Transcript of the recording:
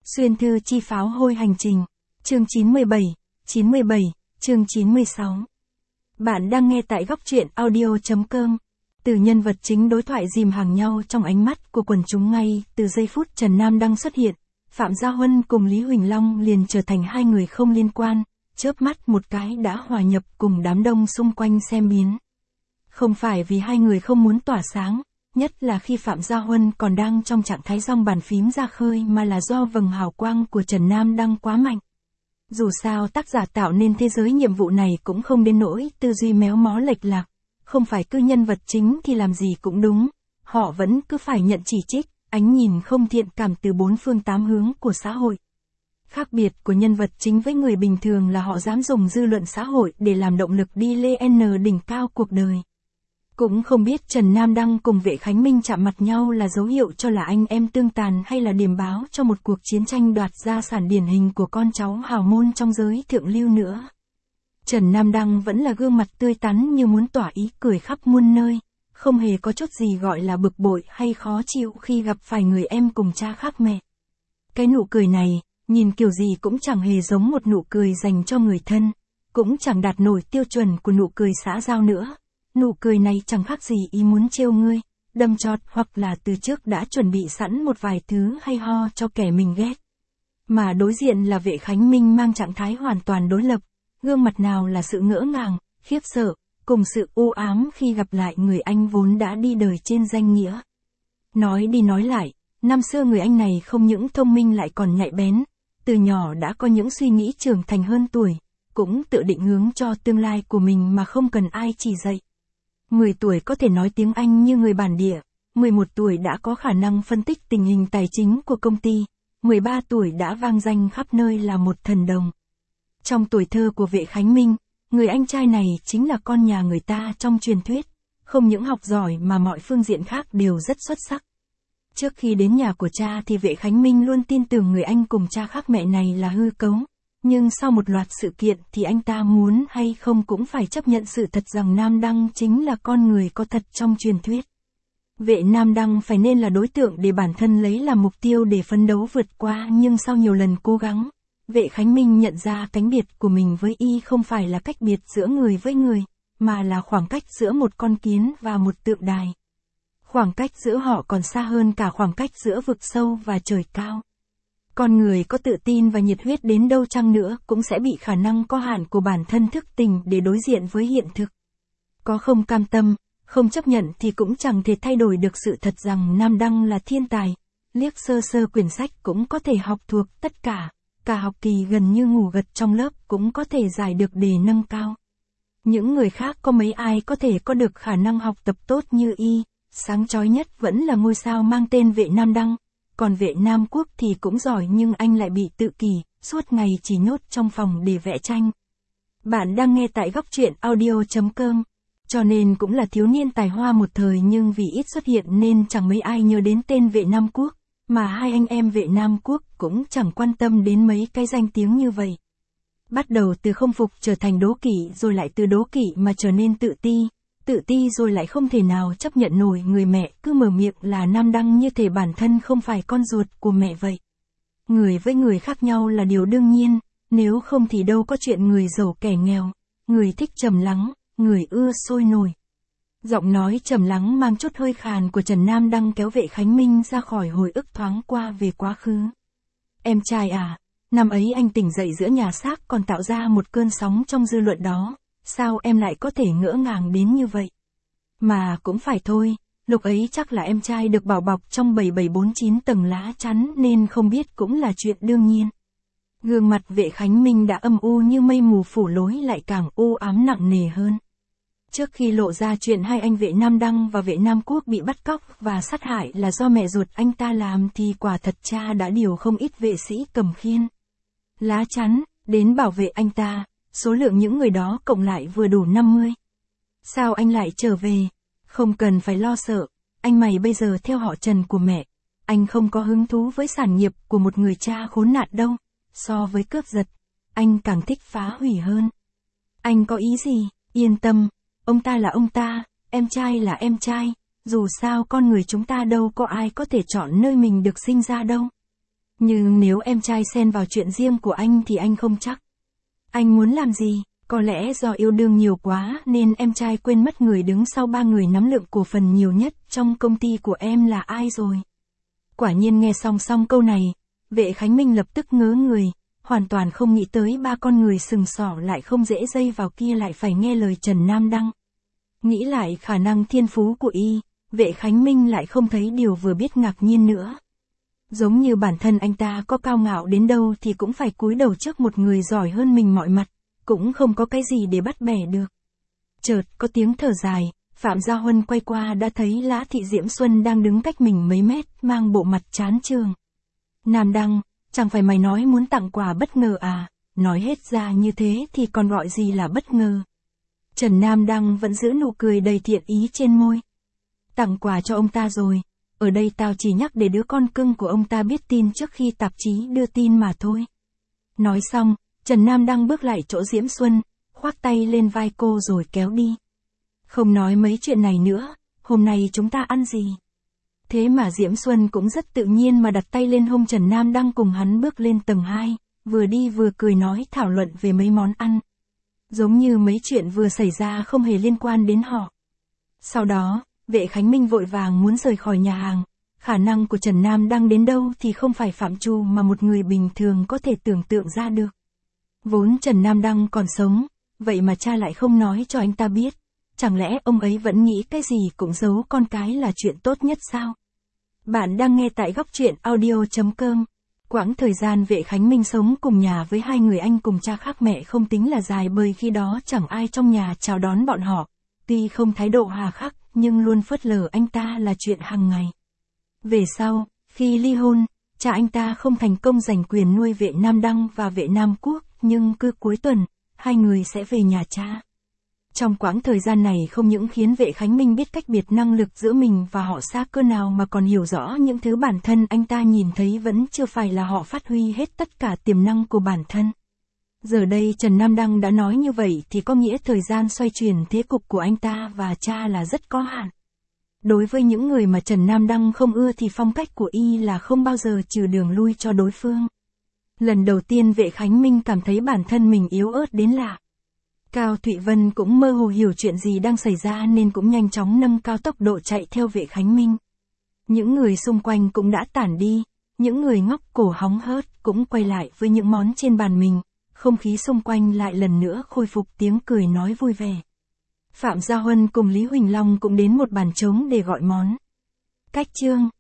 Xuyên thư chi pháo hôi hành trình. Chương 97, chương 96. Bạn đang nghe tại góc truyện audio.com. Từ nhân vật chính đối thoại dìm hàng nhau trong ánh mắt của quần chúng ngay từ giây phút Trần Nam Đăng xuất hiện. Phạm Gia Huân cùng Lý Huỳnh Long liền trở thành hai người không liên quan, chớp mắt một cái đã hòa nhập cùng đám đông xung quanh xem biến. Không phải vì hai người không muốn tỏa sáng, nhất là khi Phạm Gia Huân còn đang trong trạng thái giong bàn phím ra khơi, mà là do vầng hào quang của Trần Nam Đăng quá mạnh. Dù sao tác giả tạo nên thế giới nhiệm vụ này cũng không đến nỗi tư duy méo mó lệch lạc, không phải cứ nhân vật chính thì làm gì cũng đúng, họ vẫn cứ phải nhận chỉ trích, ánh nhìn không thiện cảm từ bốn phương tám hướng của xã hội. Khác biệt của nhân vật chính với người bình thường là họ dám dùng dư luận xã hội để làm động lực đi lên đỉnh cao cuộc đời. Cũng không biết Trần Nam Đăng cùng Vệ Khánh Minh chạm mặt nhau là dấu hiệu cho là anh em tương tàn hay là điểm báo cho một cuộc chiến tranh đoạt gia sản điển hình của con cháu hào môn trong giới thượng lưu nữa. Trần Nam Đăng vẫn là gương mặt tươi tắn như muốn tỏa ý cười khắp muôn nơi, không hề có chút gì gọi là bực bội hay khó chịu khi gặp phải người em cùng cha khác mẹ. Cái nụ cười này, nhìn kiểu gì cũng chẳng hề giống một nụ cười dành cho người thân, cũng chẳng đạt nổi tiêu chuẩn của nụ cười xã giao nữa. Nụ cười này chẳng khác gì ý muốn trêu ngươi, đâm chọt hoặc là từ trước đã chuẩn bị sẵn một vài thứ hay ho cho kẻ mình ghét. Mà đối diện là Vệ Khánh Minh mang trạng thái hoàn toàn đối lập, gương mặt nào là sự ngỡ ngàng, khiếp sợ, cùng sự u ám khi gặp lại người anh vốn đã đi đời trên danh nghĩa. Nói đi nói lại, năm xưa người anh này không những thông minh lại còn nhạy bén, từ nhỏ đã có những suy nghĩ trưởng thành hơn tuổi, cũng tự định hướng cho tương lai của mình mà không cần ai chỉ dạy. 10 tuổi có thể nói tiếng Anh như người bản địa, 11 tuổi đã có khả năng phân tích tình hình tài chính của công ty, 13 tuổi đã vang danh khắp nơi là một thần đồng. Trong tuổi thơ của Vệ Khánh Minh, người anh trai này chính là con nhà người ta trong truyền thuyết, không những học giỏi mà mọi phương diện khác đều rất xuất sắc. Trước khi đến nhà của cha thì Vệ Khánh Minh luôn tin tưởng người anh cùng cha khác mẹ này là hư cấu. Nhưng sau một loạt sự kiện thì anh ta muốn hay không cũng phải chấp nhận sự thật rằng Nam Đăng chính là con người có thật trong truyền thuyết. Vệ Nam Đăng phải nên là đối tượng để bản thân lấy làm mục tiêu để phấn đấu vượt qua, nhưng sau nhiều lần cố gắng, Vệ Khánh Minh nhận ra cánh biệt của mình với y không phải là cách biệt giữa người với người, mà là khoảng cách giữa một con kiến và một tượng đài. Khoảng cách giữa họ còn xa hơn cả khoảng cách giữa vực sâu và trời cao. Con người có tự tin và nhiệt huyết đến đâu chăng nữa cũng sẽ bị khả năng có hạn của bản thân thức tỉnh để đối diện với hiện thực. Có không cam tâm, không chấp nhận thì cũng chẳng thể thay đổi được sự thật rằng Nam Đăng là thiên tài. Liếc sơ sơ quyển sách cũng có thể học thuộc tất cả học kỳ gần như ngủ gật trong lớp cũng có thể giải được đề nâng cao. Những người khác có mấy ai có thể có được khả năng học tập tốt như y, sáng chói nhất vẫn là ngôi sao mang tên Vệ Nam Đăng. Còn Vệ Nam Quốc thì cũng giỏi nhưng anh lại bị tự kỷ, suốt ngày chỉ nhốt trong phòng để vẽ tranh. Bạn đang nghe tại góc truyện audio.com. Cho nên cũng là thiếu niên tài hoa một thời, nhưng vì ít xuất hiện nên chẳng mấy ai nhớ đến tên Vệ Nam Quốc, mà hai anh em Vệ Nam Quốc cũng chẳng quan tâm đến mấy cái danh tiếng như vậy. Bắt đầu từ không phục trở thành đố kỵ, rồi lại từ đố kỵ mà trở nên tự ti rồi lại không thể nào chấp nhận nổi người mẹ cứ mở miệng là Nam Đăng như thể bản thân không phải con ruột của mẹ vậy. Người với người khác nhau là điều đương nhiên, nếu không thì đâu có chuyện người giàu kẻ nghèo, người thích trầm lắng, người ưa sôi nổi. Giọng nói trầm lắng mang chút hơi khàn của Trần Nam Đăng kéo Vệ Khánh Minh ra khỏi hồi ức thoáng qua về quá khứ. Em trai à, năm ấy anh tỉnh dậy giữa nhà xác còn tạo ra một cơn sóng trong dư luận đó. Sao em lại có thể ngỡ ngàng đến như vậy? Mà cũng phải thôi, lúc ấy chắc là em trai được bảo bọc trong 7749 tầng lá chắn nên không biết cũng là chuyện đương nhiên. Gương mặt Vệ Khánh Minh đã âm u như mây mù phủ lối lại càng u ám nặng nề hơn. Trước khi lộ ra chuyện hai anh Vệ Nam Đăng và Vệ Nam Quốc bị bắt cóc và sát hại là do mẹ ruột anh ta làm thì quả thật cha đã điều không ít vệ sĩ cầm khiên, lá chắn đến bảo vệ anh ta. Số lượng những người đó cộng lại vừa đủ 50. Sao anh lại trở về? Không cần phải lo sợ, anh mày bây giờ theo họ Trần của mẹ. Anh không có hứng thú với sản nghiệp của một người cha khốn nạn đâu. So với cướp giật, anh càng thích phá hủy hơn. Anh có ý gì? Yên tâm, ông ta là ông ta, em trai là em trai. Dù sao con người chúng ta đâu có ai có thể chọn nơi mình được sinh ra đâu. Nhưng nếu em trai xen vào chuyện riêng của anh thì anh không chắc. Anh muốn làm gì? Có lẽ do yêu đương nhiều quá nên em trai quên mất người đứng sau ba người nắm lượng cổ phần nhiều nhất trong công ty của em là ai rồi. Quả nhiên nghe xong câu này, Vệ Khánh Minh lập tức ngớ người, hoàn toàn không nghĩ tới ba con người sừng sỏ lại không dễ dây vào kia lại phải nghe lời Trần Nam Đăng. Nghĩ lại khả năng thiên phú của y, Vệ Khánh Minh lại không thấy điều vừa biết ngạc nhiên nữa. Giống như bản thân anh ta có cao ngạo đến đâu thì cũng phải cúi đầu trước một người giỏi hơn mình mọi mặt, cũng không có cái gì để bắt bẻ được. Chợt có tiếng thở dài, Phạm Gia Huân quay qua đã thấy Lã Thị Diễm Xuân đang đứng cách mình mấy mét, mang bộ mặt chán chường. Nam Đăng, chẳng phải mày nói muốn tặng quà bất ngờ à, nói hết ra như thế thì còn gọi gì là bất ngờ. Trần Nam Đăng vẫn giữ nụ cười đầy thiện ý trên môi. Tặng quà cho ông ta rồi, ở đây tao chỉ nhắc để đứa con cưng của ông ta biết tin trước khi tạp chí đưa tin mà thôi. Nói xong, Trần Nam Đăng bước lại chỗ Diễm Xuân, khoác tay lên vai cô rồi kéo đi. Không nói mấy chuyện này nữa, hôm nay chúng ta ăn gì? Thế mà Diễm Xuân cũng rất tự nhiên mà đặt tay lên hông Trần Nam Đăng cùng hắn bước lên tầng 2, vừa đi vừa cười nói thảo luận về mấy món ăn. Giống như mấy chuyện vừa xảy ra không hề liên quan đến họ. Sau đó, Vệ Khánh Minh vội vàng muốn rời khỏi nhà hàng, khả năng của Trần Nam Đăng đến đâu thì không phải phạm trù mà một người bình thường có thể tưởng tượng ra được. Vốn Trần Nam Đăng còn sống, vậy mà cha lại không nói cho anh ta biết. Chẳng lẽ ông ấy vẫn nghĩ cái gì cũng giấu con cái là chuyện tốt nhất sao? Bạn đang nghe tại Góc Truyện Audio.com. Quãng thời gian Vệ Khánh Minh sống cùng nhà với hai người anh cùng cha khác mẹ không tính là dài bởi khi đó chẳng ai trong nhà chào đón bọn họ. Tuy không thái độ hà khắc nhưng luôn phớt lờ anh ta là chuyện hàng ngày. Về sau, khi ly hôn, cha anh ta không thành công giành quyền nuôi Vệ Nam Đăng và Vệ Nam Quốc, nhưng cứ cuối tuần, hai người sẽ về nhà cha. Trong quãng thời gian này không những khiến Vệ Khánh Minh biết cách biệt năng lực giữa mình và họ xa cơ nào mà còn hiểu rõ những thứ bản thân anh ta nhìn thấy vẫn chưa phải là họ phát huy hết tất cả tiềm năng của bản thân. Giờ đây Trần Nam Đăng đã nói như vậy thì có nghĩa thời gian xoay chuyển thế cục của anh ta và cha là rất có hạn. Đối với những người mà Trần Nam Đăng không ưa thì phong cách của y là không bao giờ trừ đường lui cho đối phương. Lần đầu tiên Vệ Khánh Minh cảm thấy bản thân mình yếu ớt đến lạ. Cao Thụy Vân cũng mơ hồ hiểu chuyện gì đang xảy ra nên cũng nhanh chóng nâng cao tốc độ chạy theo Vệ Khánh Minh. Những người xung quanh cũng đã tản đi, những người ngóc cổ hóng hớt cũng quay lại với những món trên bàn mình, không khí xung quanh lại lần nữa khôi phục tiếng cười nói vui vẻ. Phạm Gia Huân cùng Lý Huỳnh Long cũng đến một bàn trống để gọi món. Cách chương